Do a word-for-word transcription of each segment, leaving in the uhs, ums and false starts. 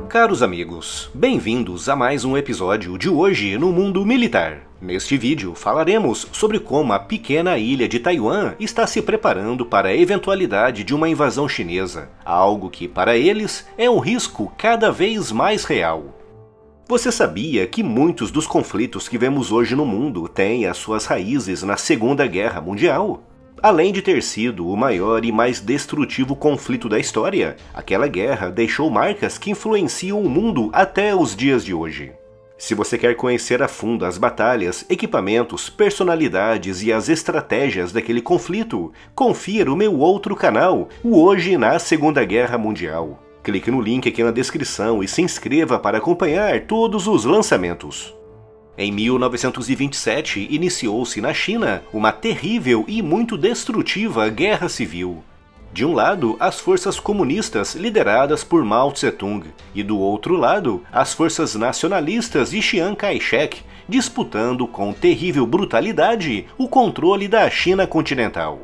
Caros amigos, bem-vindos a mais um episódio de Hoje no Mundo Militar. Neste vídeo falaremos sobre como a pequena ilha de Taiwan está se preparando para a eventualidade de uma invasão chinesa, algo que para eles é um risco cada vez mais real. Você sabia que muitos dos conflitos que vemos hoje no mundo têm as suas raízes na Segunda Guerra Mundial? Além de ter sido o maior e mais destrutivo conflito da história, aquela guerra deixou marcas que influenciam o mundo até os dias de hoje. Se você quer conhecer a fundo as batalhas, equipamentos, personalidades e as estratégias daquele conflito, confira o meu outro canal, o Hoje na Segunda Guerra Mundial. Clique no link aqui na descrição e se inscreva para acompanhar todos os lançamentos. Em mil novecentos e vinte e sete, iniciou-se na China uma terrível e muito destrutiva guerra civil. De um lado, as forças comunistas lideradas por Mao Tse-tung, e do outro lado, as forças nacionalistas de Chiang Kai-shek, disputando com terrível brutalidade o controle da China continental.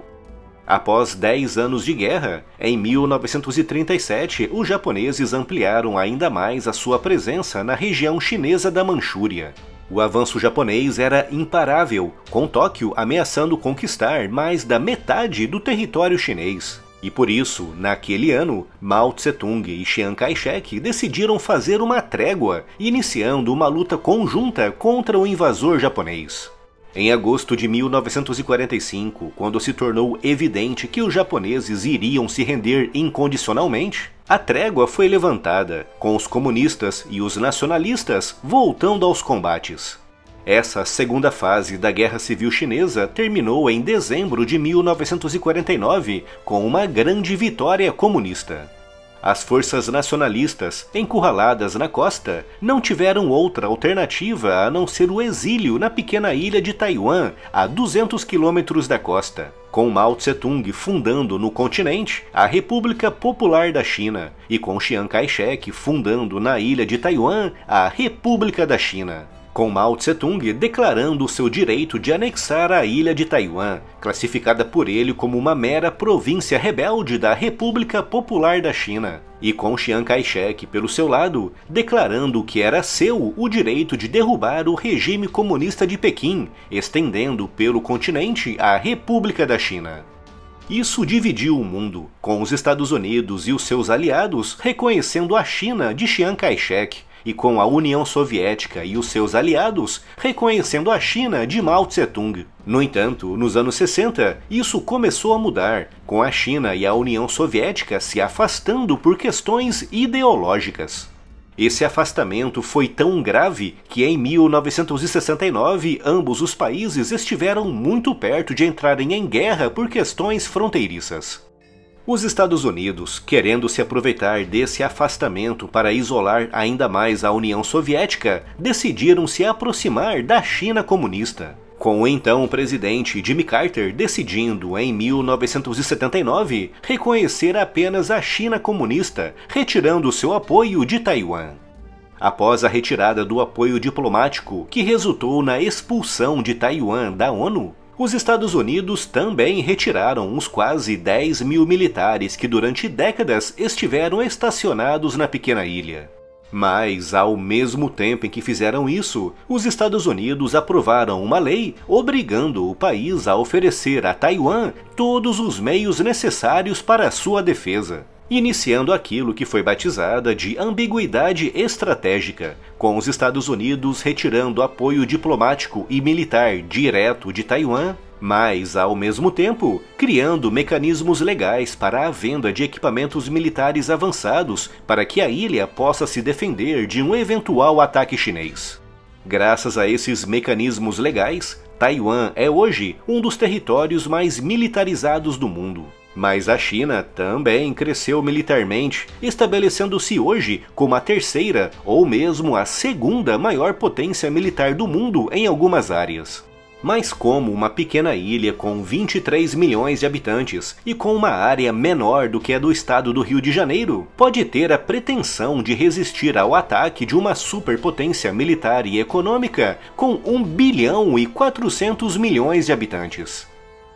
Após dez anos de guerra, em mil novecentos e trinta e sete, os japoneses ampliaram ainda mais a sua presença na região chinesa da Manchúria. O avanço japonês era imparável, com Tóquio ameaçando conquistar mais da metade do território chinês. E por isso, naquele ano, Mao Tse-tung e Chiang Kai-shek decidiram fazer uma trégua, iniciando uma luta conjunta contra o invasor japonês. Em agosto de mil novecentos e quarenta e cinco, quando se tornou evidente que os japoneses iriam se render incondicionalmente, a trégua foi levantada, com os comunistas e os nacionalistas voltando aos combates. Essa segunda fase da Guerra Civil Chinesa terminou em dezembro de mil novecentos e quarenta e nove com uma grande vitória comunista. As forças nacionalistas, encurraladas na costa, não tiveram outra alternativa a não ser o exílio na pequena ilha de Taiwan, a duzentos quilômetros da costa, com Mao Tse-tung fundando no continente a República Popular da China e com Chiang Kai-shek fundando na ilha de Taiwan a República da China, com Mao Tse-tung declarando seu direito de anexar a ilha de Taiwan, classificada por ele como uma mera província rebelde da República Popular da China, e com Chiang Kai-shek, pelo seu lado, declarando que era seu o direito de derrubar o regime comunista de Pequim, estendendo pelo continente a República da China. Isso dividiu o mundo, com os Estados Unidos e os seus aliados reconhecendo a China de Chiang Kai-shek, e com a União Soviética e os seus aliados reconhecendo a China de Mao Tse-tung. No entanto, nos anos sessenta, isso começou a mudar, com a China e a União Soviética se afastando por questões ideológicas. Esse afastamento foi tão grave que em mil novecentos e sessenta e nove ambos os países estiveram muito perto de entrarem em guerra por questões fronteiriças. Os Estados Unidos, querendo se aproveitar desse afastamento para isolar ainda mais a União Soviética, decidiram se aproximar da China comunista, com o então presidente Jimmy Carter decidindo, em mil novecentos e setenta e nove, reconhecer apenas a China comunista, retirando seu apoio de Taiwan. Após a retirada do apoio diplomático, que resultou na expulsão de Taiwan da ONU, os Estados Unidos também retiraram os quase dez mil militares que durante décadas estiveram estacionados na pequena ilha. Mas, ao mesmo tempo em que fizeram isso, os Estados Unidos aprovaram uma lei obrigando o país a oferecer a Taiwan todos os meios necessários para sua defesa, iniciando aquilo que foi batizada de ambiguidade estratégica, com os Estados Unidos retirando apoio diplomático e militar direto de Taiwan, mas, ao mesmo tempo, criando mecanismos legais para a venda de equipamentos militares avançados para que a ilha possa se defender de um eventual ataque chinês. Graças a esses mecanismos legais, Taiwan é hoje um dos territórios mais militarizados do mundo. Mas a China também cresceu militarmente, estabelecendo-se hoje como a terceira ou mesmo a segunda maior potência militar do mundo em algumas áreas. Mas como uma pequena ilha com vinte e três milhões de habitantes e com uma área menor do que a do estado do Rio de Janeiro, pode ter a pretensão de resistir ao ataque de uma superpotência militar e econômica com um bilhão e quatrocentos milhões de habitantes?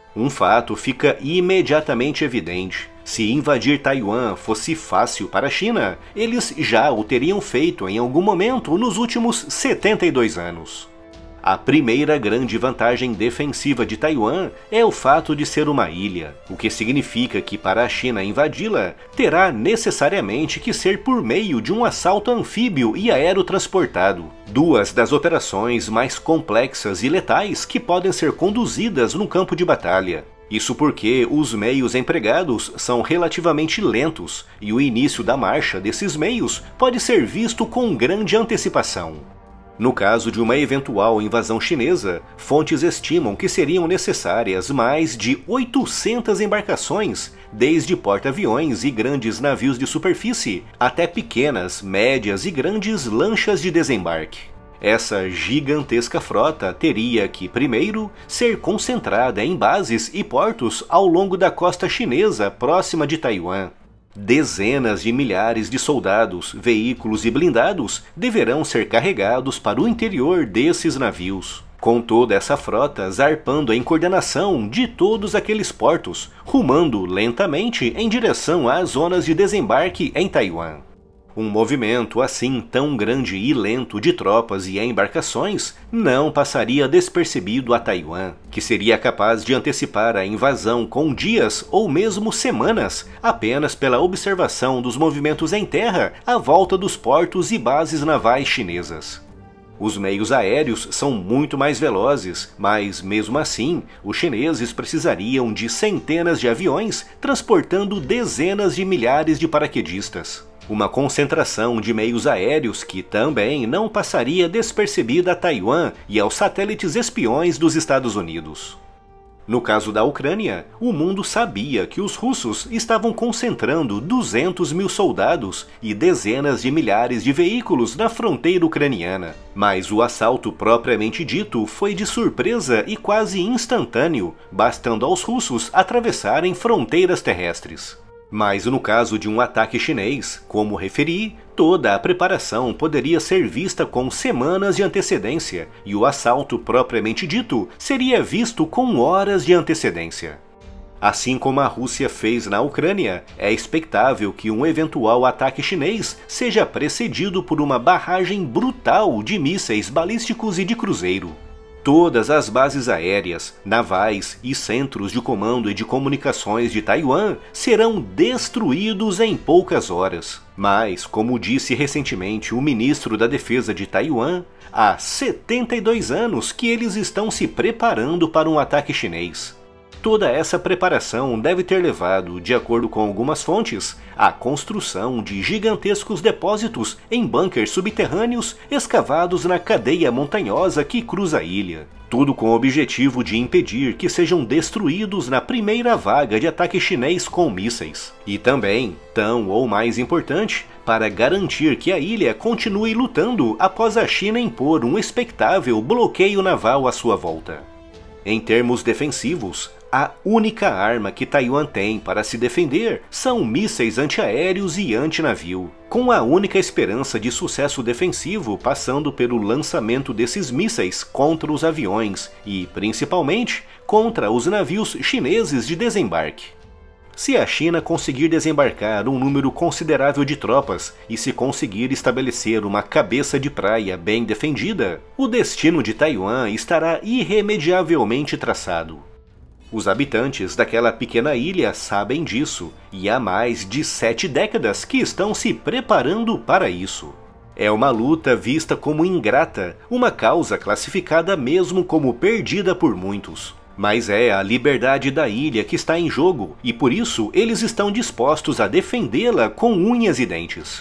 Um fato fica imediatamente evidente. Se invadir Taiwan fosse fácil para a China, eles já o teriam feito em algum momento nos últimos setenta e dois anos. A primeira grande vantagem defensiva de Taiwan é o fato de ser uma ilha, o que significa que para a China invadi-la, terá necessariamente que ser por meio de um assalto anfíbio e aerotransportado, duas das operações mais complexas e letais que podem ser conduzidas no campo de batalha. Isso porque os meios empregados são relativamente lentos e o início da marcha desses meios pode ser visto com grande antecipação. No caso de uma eventual invasão chinesa, fontes estimam que seriam necessárias mais de oitocentas embarcações, desde porta-aviões e grandes navios de superfície, até pequenas, médias e grandes lanchas de desembarque. Essa gigantesca frota teria que, primeiro, ser concentrada em bases e portos ao longo da costa chinesa próxima de Taiwan. Dezenas de milhares de soldados, veículos e blindados deverão ser carregados para o interior desses navios, com toda essa frota zarpando em coordenação de todos aqueles portos, rumando lentamente em direção às zonas de desembarque em Taiwan. Um movimento assim tão grande e lento de tropas e embarcações não passaria despercebido a Taiwan, que seria capaz de antecipar a invasão com dias ou mesmo semanas, apenas pela observação dos movimentos em terra à volta dos portos e bases navais chinesas. Os meios aéreos são muito mais velozes, mas mesmo assim, os chineses precisariam de centenas de aviões transportando dezenas de milhares de paraquedistas. Uma concentração de meios aéreos que também não passaria despercebida a Taiwan e aos satélites espiões dos Estados Unidos. No caso da Ucrânia, o mundo sabia que os russos estavam concentrando duzentos mil soldados e dezenas de milhares de veículos na fronteira ucraniana, mas o assalto propriamente dito foi de surpresa e quase instantâneo, bastando aos russos atravessarem fronteiras terrestres. Mas no caso de um ataque chinês, como referi, toda a preparação poderia ser vista com semanas de antecedência, e o assalto propriamente dito seria visto com horas de antecedência. Assim como a Rússia fez na Ucrânia, é expectável que um eventual ataque chinês seja precedido por uma barragem brutal de mísseis balísticos e de cruzeiro. Todas as bases aéreas, navais e centros de comando e de comunicações de Taiwan serão destruídos em poucas horas. Mas, como disse recentemente o ministro da Defesa de Taiwan, há setenta e dois anos que eles estão se preparando para um ataque chinês. Toda essa preparação deve ter levado, de acordo com algumas fontes, à construção de gigantescos depósitos em bunkers subterrâneos escavados na cadeia montanhosa que cruza a ilha. Tudo com o objetivo de impedir que sejam destruídos na primeira vaga de ataque chinês com mísseis. E também, tão ou mais importante, para garantir que a ilha continue lutando após a China impor um expectável bloqueio naval à sua volta. Em termos defensivos, a única arma que Taiwan tem para se defender são mísseis antiaéreos e antinavio, com a única esperança de sucesso defensivo passando pelo lançamento desses mísseis contra os aviões e, principalmente, contra os navios chineses de desembarque. Se a China conseguir desembarcar um número considerável de tropas e se conseguir estabelecer uma cabeça de praia bem defendida, o destino de Taiwan estará irremediavelmente traçado. Os habitantes daquela pequena ilha sabem disso, e há mais de sete décadas que estão se preparando para isso. É uma luta vista como ingrata, uma causa classificada mesmo como perdida por muitos. Mas é a liberdade da ilha que está em jogo, e por isso eles estão dispostos a defendê-la com unhas e dentes.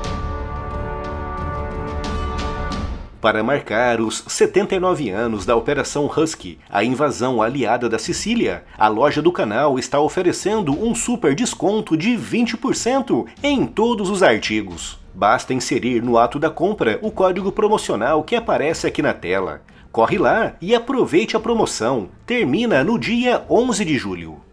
Para marcar os setenta e nove anos da Operação Husky, a invasão aliada da Sicília, a loja do canal está oferecendo um super desconto de vinte por cento em todos os artigos. Basta inserir no ato da compra o código promocional que aparece aqui na tela. Corre lá e aproveite a promoção. Termina no dia onze de julho.